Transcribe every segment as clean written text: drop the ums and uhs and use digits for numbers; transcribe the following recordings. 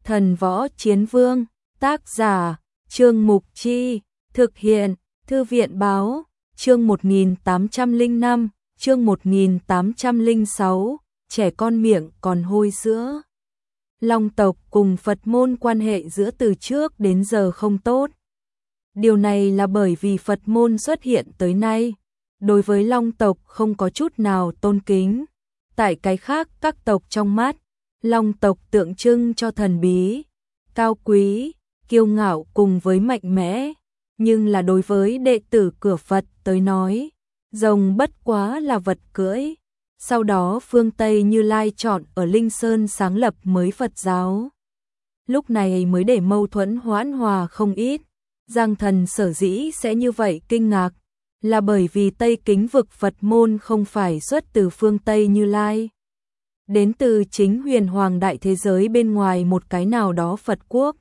Thần Võ Chiến Vương, tác giả, Trương Mục Chi, thực hiện, Thư viện Báo, chương 1805, chương 1806, trẻ con miệng còn hôi sữa. Long tộc cùng Phật môn quan hệ giữa từ trước đến giờ không tốt. Điều này là bởi vì Phật môn xuất hiện tới nay, đối với Long tộc không có chút nào tôn kính. Tại cái khác các tộc trong mắt, Long tộc tượng trưng cho thần bí, cao quý, kiêu ngạo cùng với mạnh mẽ, nhưng là đối với đệ tử cửa Phật tới nói, rồng bất quá là vật cưỡi. Sau đó phương Tây Như Lai chọn ở Linh Sơn sáng lập mới Phật giáo. Lúc này mới để mâu thuẫn hoãn hòa không ít. Giang Thần sở dĩ sẽ như vậy kinh ngạc, là bởi vì Tây Kính vực Phật môn không phải xuất từ phương Tây Như Lai. Đến từ chính huyền hoàng đại thế giới bên ngoài một cái nào đó Phật quốc.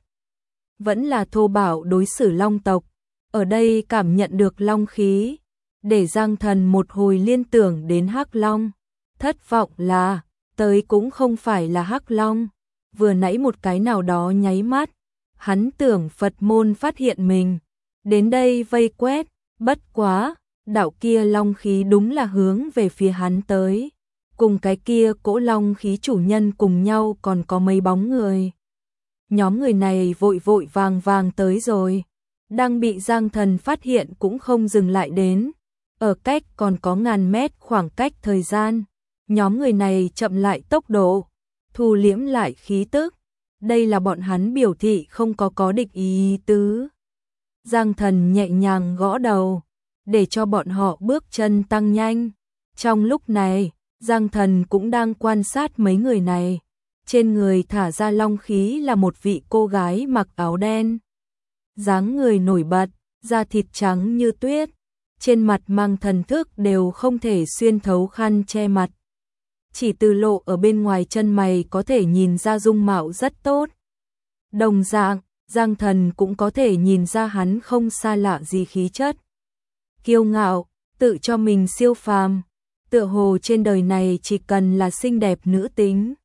Vẫn là thô bạo đối xử Long tộc, ở đây cảm nhận được long khí, để Giang Thần một hồi liên tưởng đến Hắc Long. Thất vọng là, tới cũng không phải là Hắc Long, vừa nãy một cái nào đó nháy mắt, hắn tưởng Phật môn phát hiện mình, đến đây vây quét, bất quá, đạo kia long khí đúng là hướng về phía hắn tới, cùng cái kia cỗ long khí chủ nhân cùng nhau còn có mấy bóng người. Nhóm người này vội vội vàng vàng tới rồi, đang bị Giang Thần phát hiện cũng không dừng lại đến, ở cách còn có ngàn mét khoảng cách thời gian. Nhóm người này chậm lại tốc độ, thu liễm lại khí tức, đây là bọn hắn biểu thị không có địch ý tứ. Giang Thần nhẹ nhàng gõ đầu, để cho bọn họ bước chân tăng nhanh. Trong lúc này, Giang Thần cũng đang quan sát mấy người này. Trên người thả ra long khí là một vị cô gái mặc áo đen. Dáng người nổi bật, da thịt trắng như tuyết, trên mặt mang thần thức đều không thể xuyên thấu khăn che mặt. Chỉ từ lộ ở bên ngoài chân mày có thể nhìn ra dung mạo rất tốt. Đồng dạng, Giang Thần cũng có thể nhìn ra hắn không xa lạ gì khí chất. Kiêu ngạo, tự cho mình siêu phàm, tựa hồ trên đời này chỉ cần là xinh đẹp nữ tính,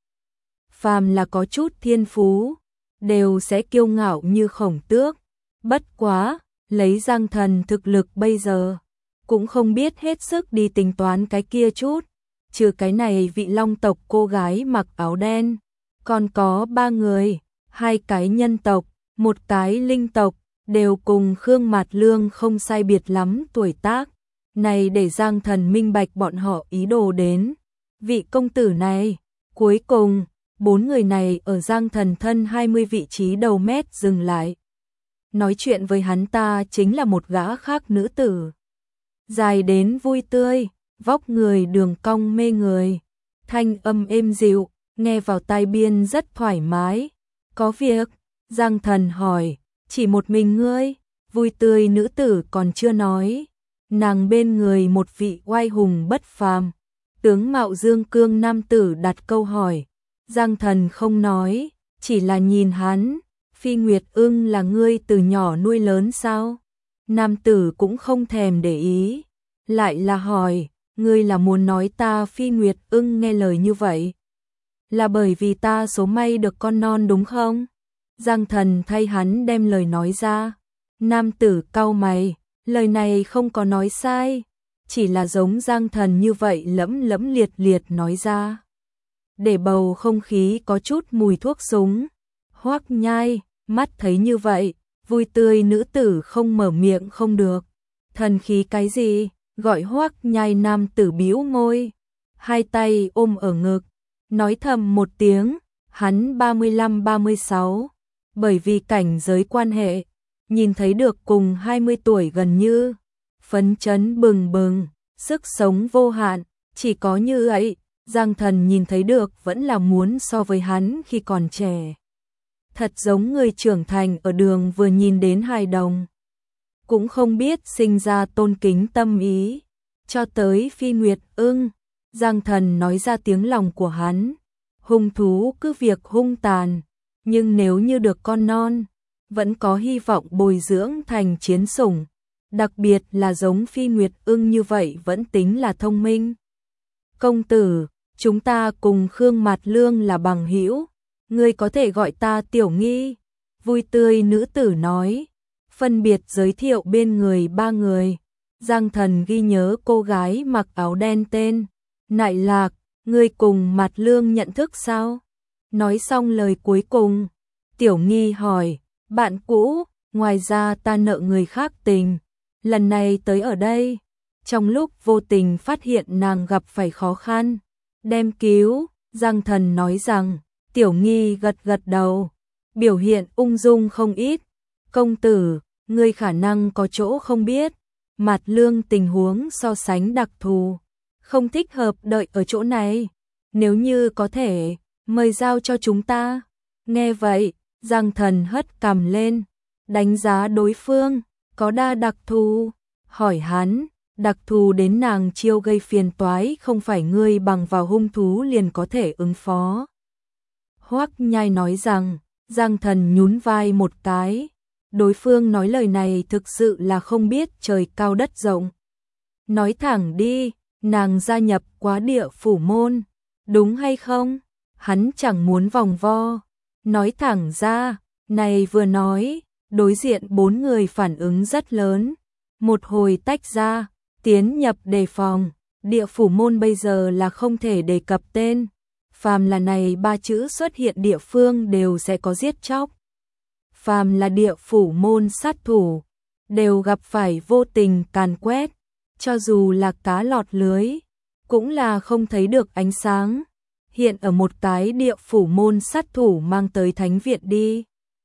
phàm là có chút thiên phú, đều sẽ kiêu ngạo như Khổng Tước. Bất quá, lấy Giang Thần thực lực bây giờ, cũng không biết hết sức đi tính toán cái kia chút. Trừ cái này vị Long tộc cô gái mặc áo đen, còn có 3 người, 2 cái nhân tộc, 1 cái linh tộc, đều cùng Khương Mạt Lương không sai biệt lắm tuổi tác. Này để Giang Thần minh bạch bọn họ ý đồ đến. Vị công tử này, cuối cùng, 4 người này ở Giang Thần thân 20 vị trí đầu mét dừng lại. Nói chuyện với hắn ta chính là một gã khác nữ tử. Dài đến vui tươi, vóc người đường cong mê người, thanh âm êm dịu, nghe vào tai biên rất thoải mái. Có việc, Giang Thần hỏi, chỉ một mình ngươi? Vui tươi nữ tử còn chưa nói, nàng bên người một vị oai hùng bất phàm, tướng mạo dương cương nam tử đặt câu hỏi. Giang Thần không nói, chỉ là nhìn hắn. Phi Nguyệt Ưng là ngươi từ nhỏ nuôi lớn sao? Nam tử cũng không thèm để ý, lại là hỏi, ngươi là muốn nói ta Phi Nguyệt Ưng nghe lời như vậy là bởi vì ta số may được con non đúng không? Giang Thần thay hắn đem lời nói ra. Nam tử cau mày, lời này không có nói sai, chỉ là giống Giang Thần như vậy lẫm lẫm liệt liệt nói ra, để bầu không khí có chút mùi thuốc súng. Hoắc Nhai, mắt thấy như vậy, vui tươi nữ tử không mở miệng không được. Thần khí cái gì? Gọi Hoắc Nhai. Nam tử bĩu môi, hai tay ôm ở ngực, nói thầm một tiếng. Hắn 35-36, bởi vì cảnh giới quan hệ, nhìn thấy được cùng 20 tuổi gần như phấn chấn bừng bừng, sức sống vô hạn. Chỉ có như vậy, Giang Thần nhìn thấy được vẫn là muốn so với hắn khi còn trẻ. Thật giống người trưởng thành ở đường vừa nhìn đến hài đồng, cũng không biết sinh ra tôn kính tâm ý. Cho tới Phi Nguyệt Ưng, Giang Thần nói ra tiếng lòng của hắn. Hung thú cứ việc hung tàn, nhưng nếu như được con non, vẫn có hy vọng bồi dưỡng thành chiến sủng. Đặc biệt là giống Phi Nguyệt Ưng như vậy vẫn tính là thông minh. Công tử, chúng ta cùng Khương Mạt Lương là bằng hữu. Ngươi có thể gọi ta Tiểu Nghi. Vui tươi nữ tử nói. Phân biệt giới thiệu bên người ba người. Giang Thần ghi nhớ cô gái mặc áo đen tên Nại Lạc. Ngươi cùng Mạt Lương nhận thức sao? Nói xong lời cuối cùng, Tiểu Nghi hỏi, bạn cũ, ngoài ra ta nợ người khác tình, lần này tới ở đây, trong lúc vô tình phát hiện nàng gặp phải khó khăn, đem cứu. Giang Thần nói rằng, Tiểu Nghi gật gật đầu, biểu hiện ung dung không ít. Công tử, ngươi khả năng có chỗ không biết, Mạt Lương tình huống so sánh đặc thù, không thích hợp đợi ở chỗ này, nếu như có thể, mời giao cho chúng ta. Nghe vậy, Giang Thần hất cằm lên, đánh giá đối phương, có đa đặc thù, hỏi hắn, đặc thù đến nàng chiêu gây phiền toái không phải ngươi bằng vào hung thú liền có thể ứng phó. Hoắc Nhai nói rằng, Giang Thần nhún vai một cái, đối phương nói lời này thực sự là không biết trời cao đất rộng. Nói thẳng đi, nàng gia nhập Quá Địa Phủ môn, đúng hay không? Hắn chẳng muốn vòng vo, nói thẳng ra, này vừa nói, đối diện bốn người phản ứng rất lớn, một hồi tách ra, tiến nhập đề phòng, Địa Phủ môn bây giờ là không thể đề cập tên, phàm là này ba chữ xuất hiện địa phương đều sẽ có giết chóc. Phàm là Địa Phủ môn sát thủ, đều gặp phải vô tình càn quét, cho dù là cá lọt lưới, cũng là không thấy được ánh sáng. Hiện ở một cái Địa Phủ môn sát thủ mang tới thánh viện đi,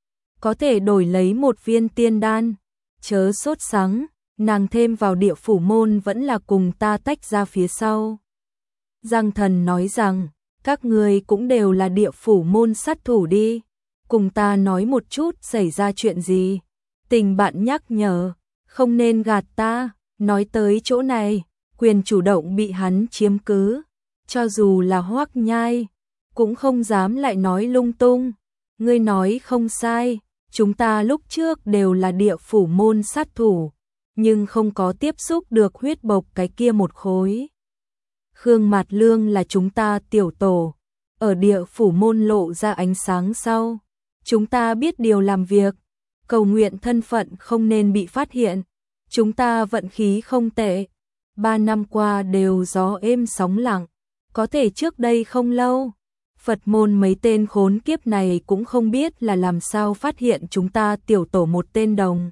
có thể đổi lấy một viên tiên đan, chớ sốt sắng, nàng thêm vào Địa Phủ môn vẫn là cùng ta tách ra phía sau. Giang Thần nói rằng, các người cũng đều là Địa Phủ môn sát thủ đi, cùng ta nói một chút xảy ra chuyện gì. Tình bạn nhắc nhở, không nên gạt ta, nói tới chỗ này, quyền chủ động bị hắn chiếm cứ. Cho dù là Hoắc Nhai, cũng không dám lại nói lung tung. Ngươi nói không sai, chúng ta lúc trước đều là Địa Phủ môn sát thủ, nhưng không có tiếp xúc được huyết bộc cái kia một khối. Khương Mạt Lương là chúng ta tiểu tổ, ở Địa Phủ môn lộ ra ánh sáng sau. Chúng ta biết điều làm việc, cầu nguyện thân phận không nên bị phát hiện. Chúng ta vận khí không tệ, 3 năm qua đều gió êm sóng lặng. Có thể trước đây không lâu, Phật môn mấy tên khốn kiếp này cũng không biết là làm sao phát hiện chúng ta tiểu tổ một tên đồng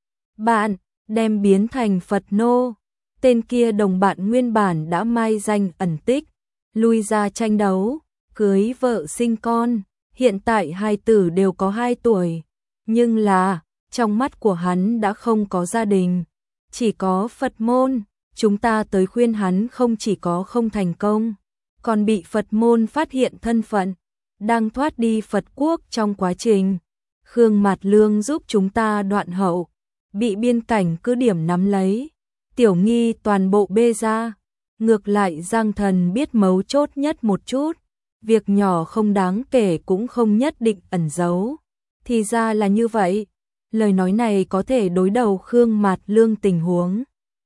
bạn, đem biến thành Phật nô. Tên kia đồng bạn nguyên bản đã mai danh ẩn tích, lui ra tranh đấu, cưới vợ sinh con, hiện tại hai tử đều có 2 tuổi, nhưng là, trong mắt của hắn đã không có gia đình, chỉ có Phật môn. Chúng ta tới khuyên hắn không chỉ có không thành công, còn bị Phật môn phát hiện thân phận, đang thoát đi Phật quốc trong quá trình. Khương Mạt Lương giúp chúng ta đoạn hậu, bị biên cảnh cứ điểm nắm lấy, Tiểu Nghi toàn bộ bê ra. Ngược lại Giang Thần biết mấu chốt nhất một chút, việc nhỏ không đáng kể cũng không nhất định ẩn giấu. Thì ra là như vậy, lời nói này có thể đối đầu Khương Mạt Lương tình huống.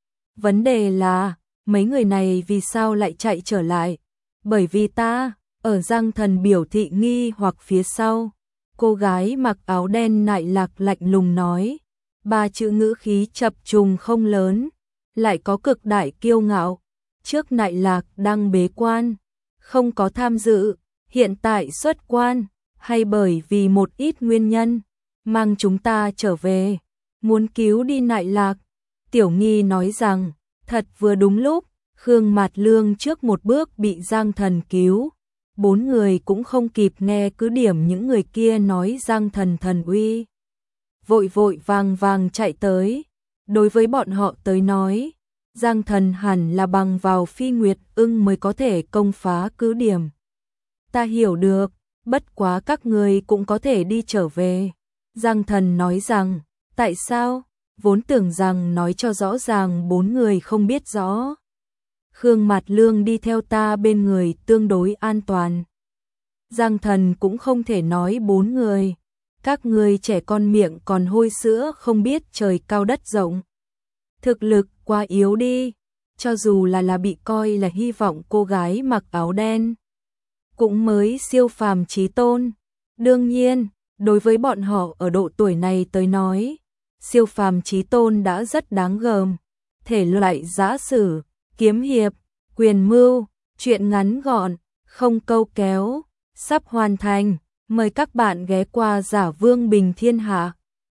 Vấn đề là, mấy người này vì sao lại chạy trở lại? Bởi vì ta, ở Giang Thần biểu thị nghi hoặc phía sau. Cô gái mặc áo đen Nại Lạc lạnh lùng nói. 3 chữ ngữ khí chập trùng không lớn, lại có cực đại kiêu ngạo. Trước Nại Lạc đang bế quan, không có tham dự, hiện tại xuất quan, hay bởi vì một ít nguyên nhân, mang chúng ta trở về, muốn cứu đi Nại Lạc. Tiểu Nghi nói rằng, thật vừa đúng lúc, Khương Mạt Lương trước một bước bị Giang Thần cứu. 4 người cũng không kịp nghe cứ điểm những người kia nói Giang Thần thần uy. Vội vội vàng vàng chạy tới. Đối với bọn họ tới nói, Giang Thần hẳn là bằng vào Phi Nguyệt Ưng mới có thể công phá cứ điểm. Ta hiểu được, bất quá các người cũng có thể đi trở về. Giang Thần nói rằng, tại sao? Vốn tưởng rằng nói cho rõ ràng 4 người không biết rõ. Khương Mạt Lương đi theo ta bên người tương đối an toàn. Giang Thần cũng không thể nói 4 người. Các người trẻ con miệng còn hôi sữa không biết trời cao đất rộng. Thực lực quá yếu đi. Cho dù là bị coi là hy vọng cô gái mặc áo đen, cũng mới siêu phàm chí tôn. Đương nhiên, đối với bọn họ ở độ tuổi này tới nói, siêu phàm chí tôn đã rất đáng gờm. Thể loại giã sử, kiếm hiệp, quyền mưu, truyện ngắn gọn, không câu kéo, sắp hoàn thành. Mời các bạn ghé qua Giả Vương Bình Thiên Hạ.